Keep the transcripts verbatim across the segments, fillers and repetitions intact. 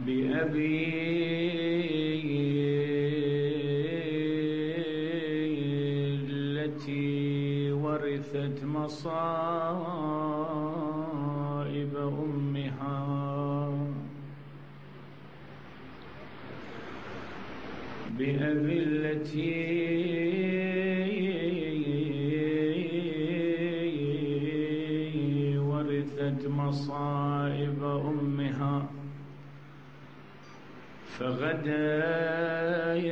بأبي التي ورثت مصائب أمها، بأبي التي ورثت مصائب أمها، فغدا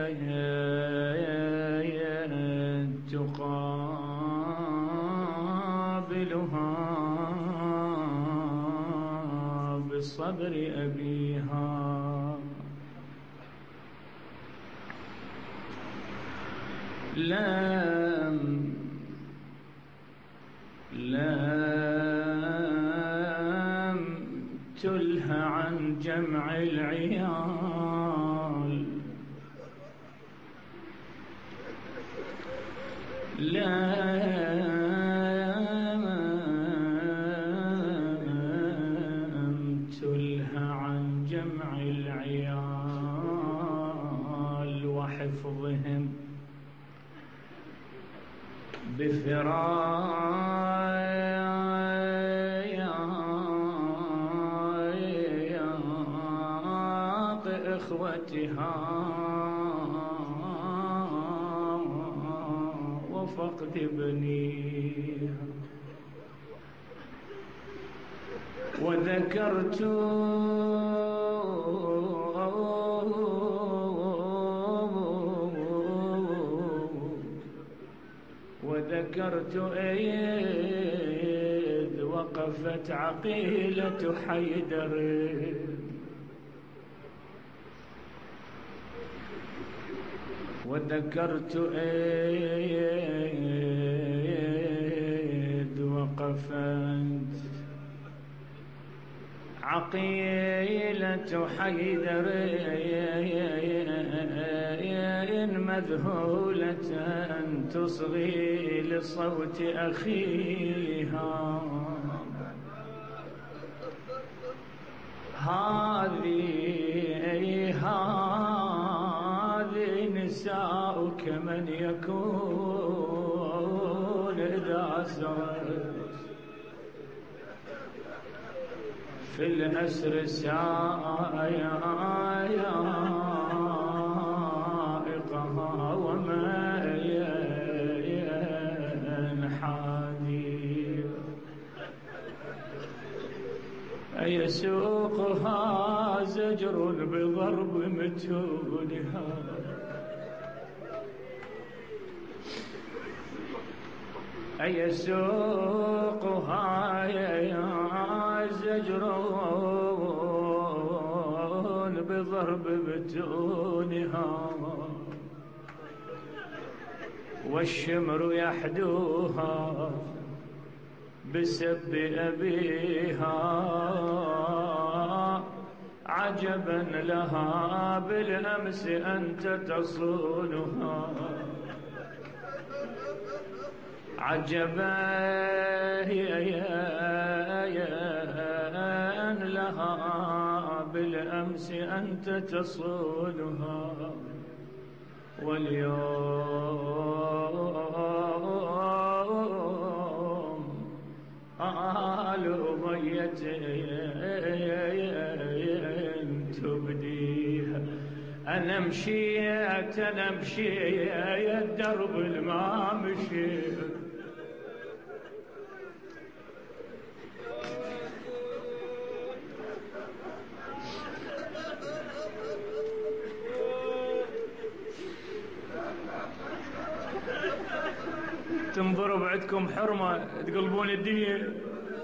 تقابلها بصبر أبيها. لم لم تله عن جمع العيال، لم تله عن جمع العيال وحفظهم بفراق إخوتها وفقد ابنيها. وذكرت وذكرت إذ وقفت عقيلة حيدر، وذكرت إذ وقفت عقيلة حيدر مذهولة تصغي لصوت أخيها. هذه هذه نساؤك من يكون إذا سرت في الأسر سائقها وما ينحادي أيسوقها زجر بضرب متونها. أيسوقها زجر بضرب متونها، والشمر يحدوها بسب أبيها. عجبا لها بالأمس أنت تصونها، عجبا لها بالأمس أنت تصونها. واليوم آل أمية تبديها. أنا مشيت أنا مشيت درب الما مشيت، تنظروا بعدكم حرمة تقلبون الدنيا،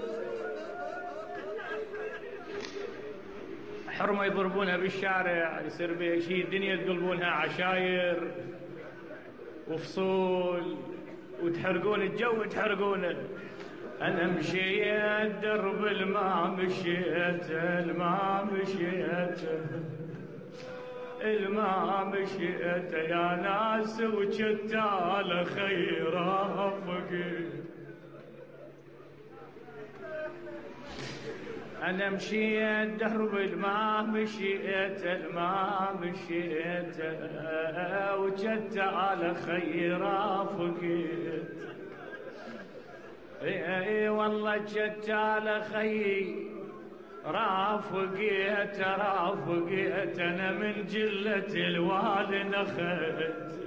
حرمة يضربونها بالشارع يصير بها شيء، الدنيا تقلبونها عشاير وفصول وتحرقون الجو تحرقونه. أنا مشيت درب الما مشيت الما مشيت الما مشيت يا ناس وجدت على خير رافقي. أنا مشيت درب الماء مشيت الماء مشيت وجدت على خير رافقت. اي والله جدت على خير رافقت رافقت أنا من جلة الوالد أخذت.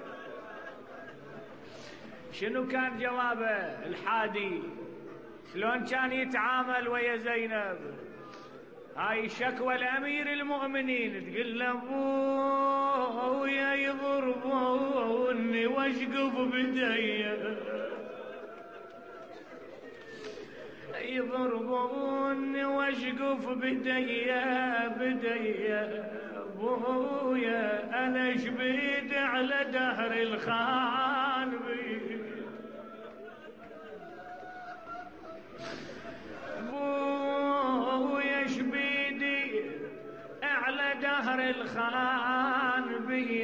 شنو كان جوابه الحادي؟ شلون كان يتعامل ويا زينب؟ هاي شكوى الأمير المؤمنين، تقول له ابويا يضربوني واشقف بدي، يضربوني واشقف بدي بدي ابويا انا شبيد على دهر الخان بي، ابويا شبيدي على دهر الخان بي،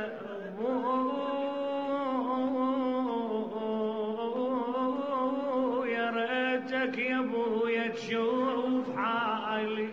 ابويا ريتك يا ابويا تشوف حالي،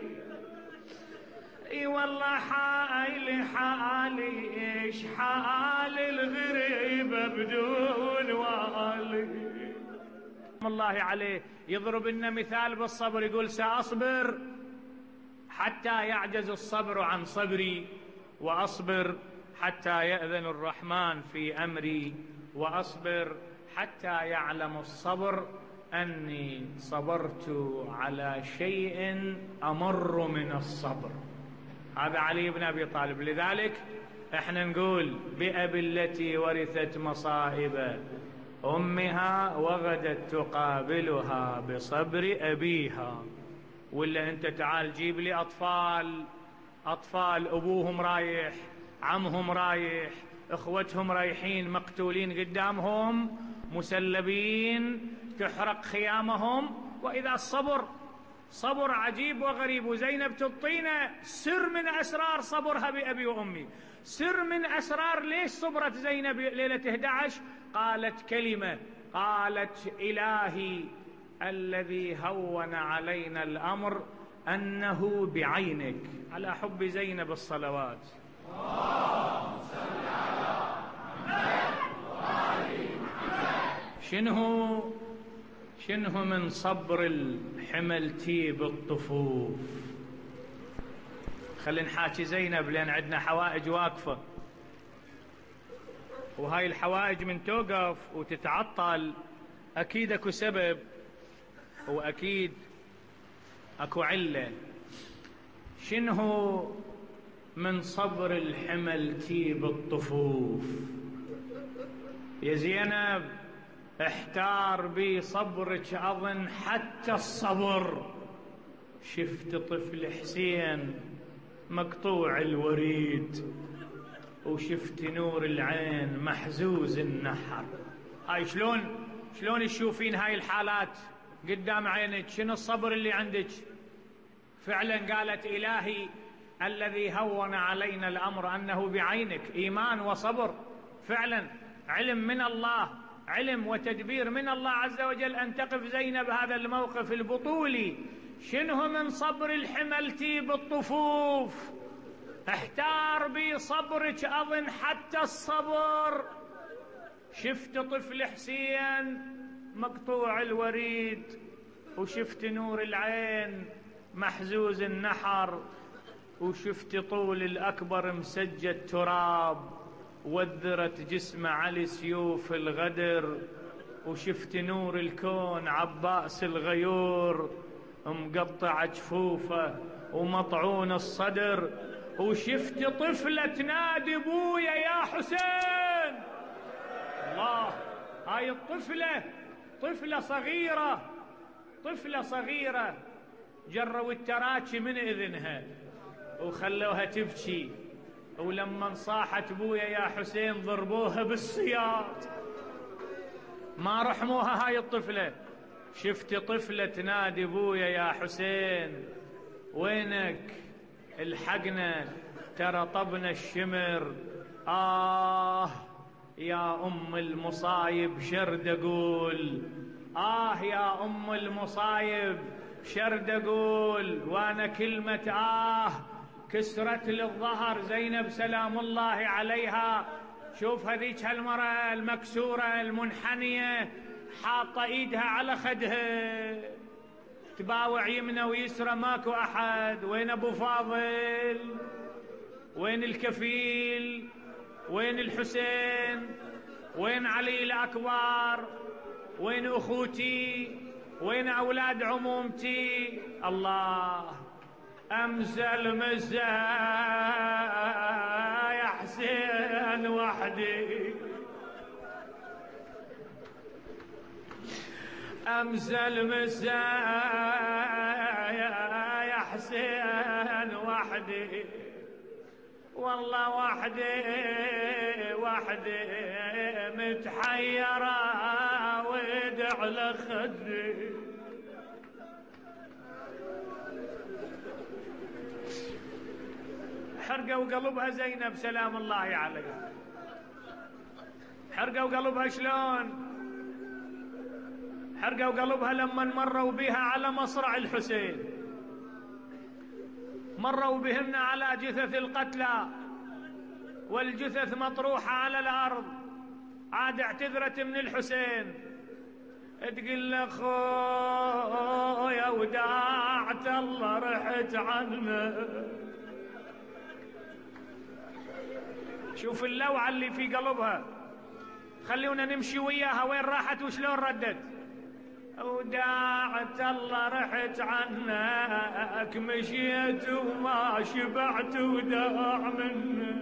اي والله حالي حالي ايش حال الغريبة بدون والي. الله عليه يضرب لنا مثال بالصبر، يقول سأصبر حتى يعجز الصبر عن صبري، وأصبر حتى يأذن الرحمن في أمري، وأصبر حتى يعلم الصبر أني صبرت على شيء أمر من الصبر. هذا علي بن أبي طالب. لذلك احنا نقول بأبي التي ورثت مصائب أمها وغدت تقابلها بصبر أبيها. ولا أنت تعال جيب لي أطفال أطفال أبوهم رايح، عمهم رايح، إخوتهم رايحين مقتولين قدامهم، مسلبين، تحرق خيامهم، وإذا الصبر صبر عجيب وغريب. وزينب تعطينا سر من أسرار صبرها بأبي وأمي، سر من أسرار ليش صبرت زينب ليلة إحدى عشر. قالت كلمة، قالت إلهي الذي هون علينا الأمر أنه بعينك. على حب زينب الصلوات. اللهم صل على محمد وآل محمد. شنو شنو من صبر الحملتي بالطفوف. خلينا نحاكي زينب لأن عندنا حوائج واقفة، وهاي الحوائج من توقف وتتعطل أكيد أكو سبب وأكيد أكو علة. شنو من صبر الحملتي بالطفوف؟ يا زينب احتار بي صبرك أظن حتى الصبر. شفت طفل حسين مقطوع الوريد، وشفت نور العين محزوز النحر. هاي شلون شلون تشوفين هاي الحالات قدام عينك؟ شنو الصبر اللي عندك؟ فعلا قالت إلهي الذي هون علينا الأمر أنه بعينك. إيمان وصبر فعلا، علم من الله، علم وتدبير من الله عز وجل أن تقف زينب هذا الموقف البطولي. شنو من صبر الحملتي بالطفوف؟ احتار بي صبرك أظن حتى الصبر. شفت طفل حسين مقطوع الوريد، وشفت نور العين محزوز النحر، وشفت طول الأكبر مسجد تراب، وذرت جسمه على سيوف الغدر، وشفت نور الكون عباس الغيور مقطع جفوفه ومطعون الصدر، وشفت طفلة تنادي بويا يا حسين. الله، هاي الطفلة طفلة صغيرة، طفلة صغيرة جروا التراكي من إذنها وخلوها تبكي، ولما صاحت بويا يا حسين ضربوها بالسياط، ما رحموها هاي الطفلة. شفت طفلة تنادي بويا يا حسين وينك؟ الحقنا ترى طبنا الشمر. آه يا أم المصايب شرد أقول، آه يا أم المصايب شرد أقول وأنا كلمة آه كسرت للظهر زينب سلام الله عليها. شوف هذيك هالمرأة المكسورة المنحنية حاطة إيدها على خدها تباوع يمنى ويسرى ماكو أحد. وين أبو فاضل؟ وين الكفيل؟ وين الحسين؟ وين علي الأكبر؟ وين أخوتي؟ وين أولاد عمومتي؟ الله أمزل مزا يا حسين وحدي، أمزل مزا يا حسين وحدي، والله وحدي وحدي متحيرة ويدع على خدي. حرقوا قلبها زينب سلام الله عليها. حرقوا قلبها شلون؟ حرقوا قلبها لما مروا بها على مصرع الحسين، مروا بهن على جثث القتلى والجثث مطروحة على الأرض. عاد اعتذرت من الحسين تقول له خويا وداعت الله رحت عنه. شوف اللوعة اللي في قلبها، خلونا نمشي وياها وين راحت وشلون ردت. وداعت الله رحت عنك مشيت وما شبعت وداع منك.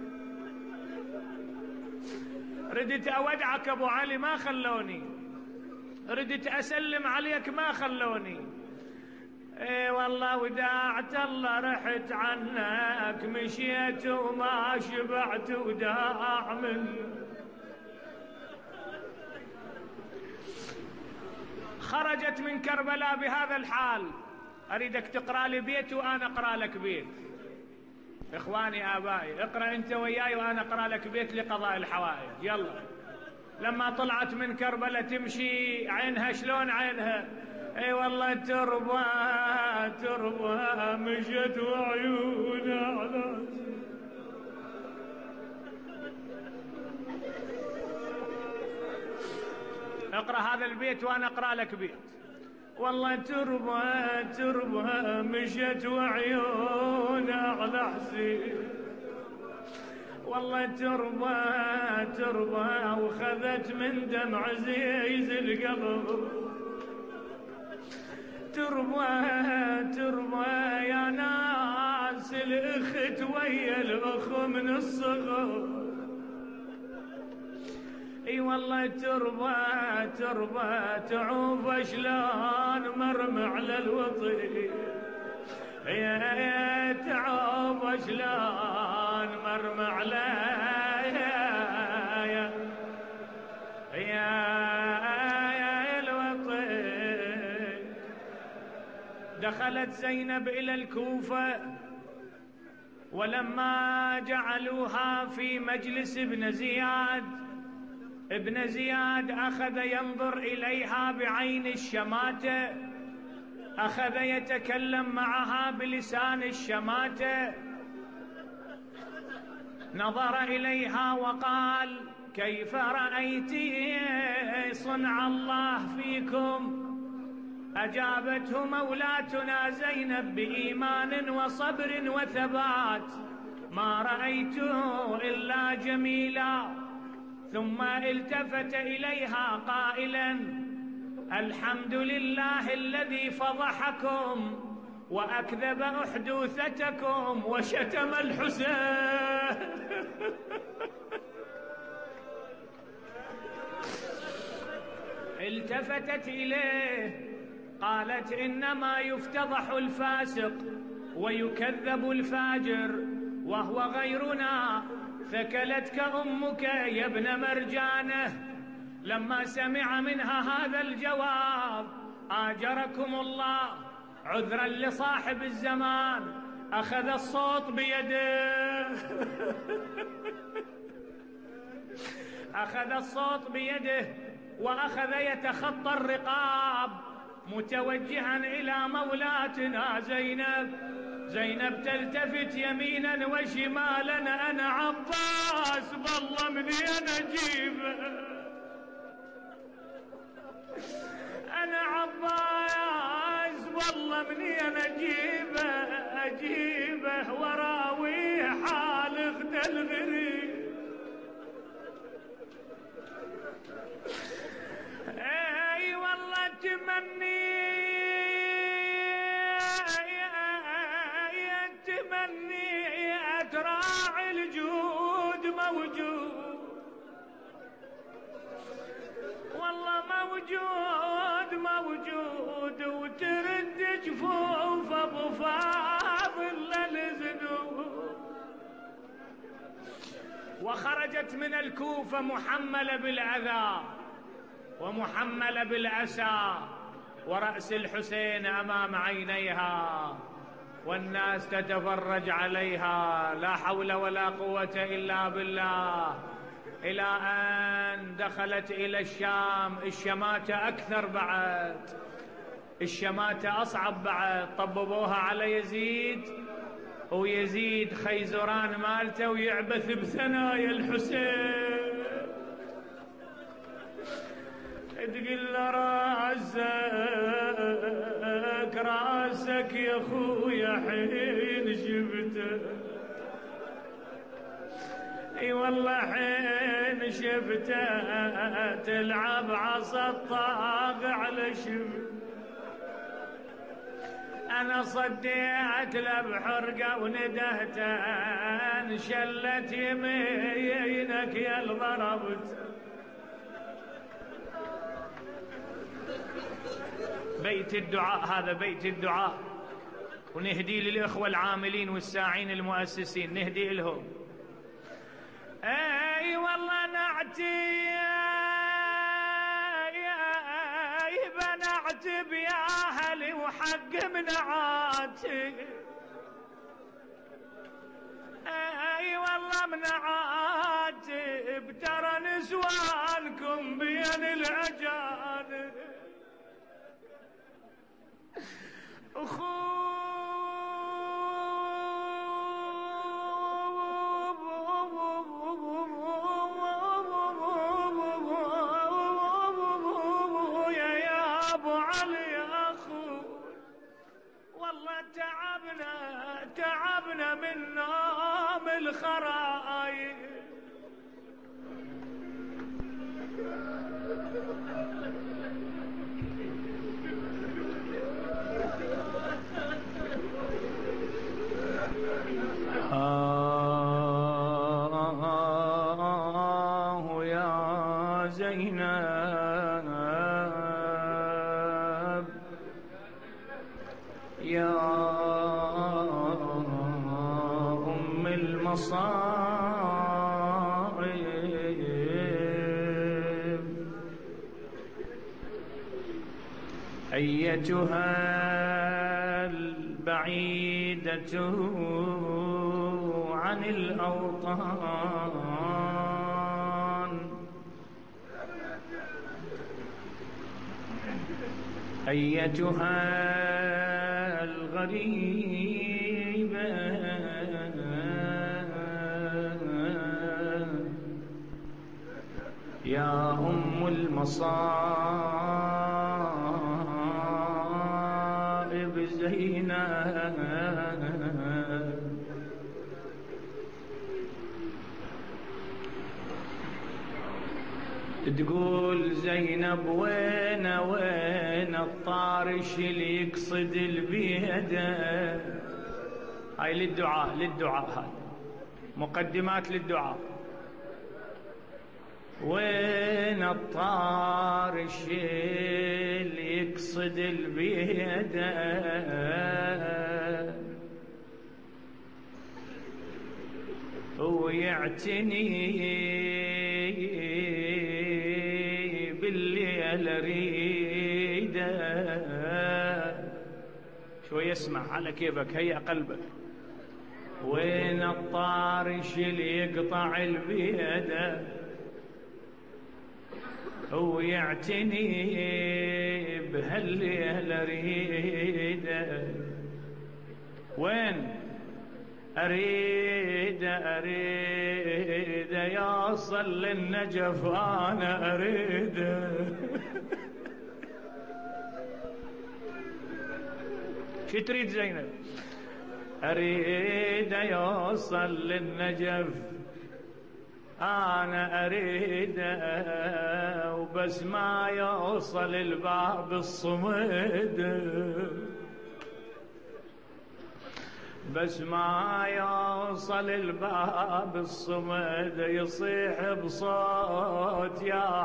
ردت أودعك أبو علي ما خلوني، ردت أسلم عليك ما خلوني. اي والله وداعت الله رحت عنك مشيت وما شبعت وداع منك. خرجت من كربلاء بهذا الحال. أريدك تقرأ لي بيت وأنا أقرأ لك بيت. إخواني آبائي اقرأ أنت وياي وأنا أقرأ لك بيت لقضاء الحوائج. يلا. لما طلعت من كربلاء تمشي عينها شلون عينها؟ اي والله تربى تربى مشت وعيونها على اقرأ هذا البيت وأنا أقرأ لك بيت. والله تربى تربى مشت وعيونها على حسين، والله تربى تربى وخذت من دمع زيز القلب. تربى تربى يا ناس الأخت ويا الأخ من الصغر. اي والله تربى تربى تعوف شلون مرمى على الوطي. يا تعوف شلون مرمى على يا يا الوطي. دخلت زينب إلى الكوفة، ولما جعلوها في مجلس ابن زياد، ابن زياد أخذ ينظر إليها بعين الشماتة، أخذ يتكلم معها بلسان الشماتة. نظر إليها وقال كيف رأيت صنع الله فيكم؟ أجابته مولاتنا زينب بإيمان وصبر وثبات ما رأيت إلا جميلا. ثم التفت إليها قائلا الحمد لله الذي فضحكم وأكذب أحدوثتكم وشتم الحسين. التفتت إليه قالت إنما يفتضح الفاسق ويكذب الفاجر وهو غيرنا. ثكلتك أمك يا ابن مرجانة. لما سمع منها هذا الجواب آجركم الله عذرا لصاحب الزمان أخذ الصوت بيده أخذ الصوت بيده وأخذ يتخطى الرقاب متوجها إلى مولاتنا زينب. زينب تلتفت يمينا وشمالا، أنا عباس بالله مني أنا أجيبه، أنا عباس والله مني أنا أجيبه أجيبه وراوي حال خد الغريب. اي والله تمني تمني أتراعي الجود موجود، والله موجود موجود، وترد جفوف ابو فاضل للذنوب. وخرجت من الكوفة محملة بالعذاب ومحملة بالأسى، ورأس الحسين أمام عينيها، والناس تتفرج عليها، لا حول ولا قوة إلا بالله. إلى أن دخلت إلى الشام. الشماتة أكثر بعد، الشماتة أصعب بعد. طببوها على يزيد، ويزيد خيزران مالته ويعبث بثنايا الحسين، تقول له راسك راسك يا خويا حين شفته، اي والله حين شفته تلعب عصا الطاق على شفته. انا صديت له بحرقه وندهته، انشلت يمينك يا الضربت. بيت الدعاء، هذا بيت الدعاء، ونهدي للإخوة العاملين والساعين المؤسسين، نهدي لهم. اي والله نعتي بنعتب يا اهلي وحق منعاتي، اي والله منعاتب، ترى نسوانكم بين الاجانب. يا ابو علي يا اخو، والله تعبنا تعبنا من نوم الخرايب. آه يا زينب يا أم المصائب، أيتها البعيدة عن الأوطان، أيتها الغريبة يا أم المصائب زينب. تقول زينب وين وين الطارش اللي يقصد البيدة. هاي للدعاء، للدعاء، هاي مقدمات للدعاء. وين الطارش اللي يقصد البيدة، ويعتني بالليل اريده. شوي اسمع على كيفك، هيأ قلبك. وين الطارش اللي يقطع البيده، ويعتني بهالليل اريده. وين؟ اريد اريد يوصل للنجف انا اريد. شو تريد زينب؟ اريد يوصل للنجف انا اريد، وبس ما يوصل الباب الصمد، بس ما يوصل الباب الصمد يصيح بصوت يا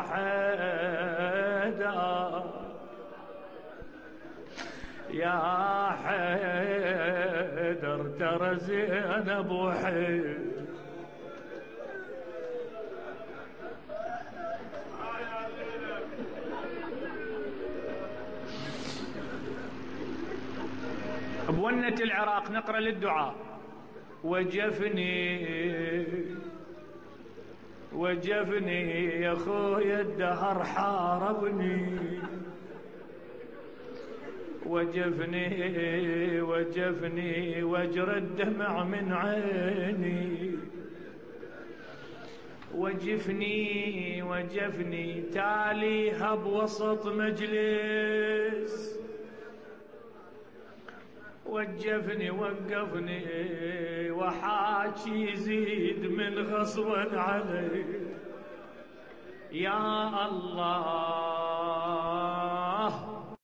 حيدر يا حيدر ترى زينب وحيد. بونة العراق نقرأ للدعاء. وجفني وجفني يا خويا الدهر حاربني، وجفني وجفني واجرى الدمع من عيني، وجفني وجفني تاليها بوسط مجلس، وجفني وقفني وحاكي يزيد من غصبا علي. يا الله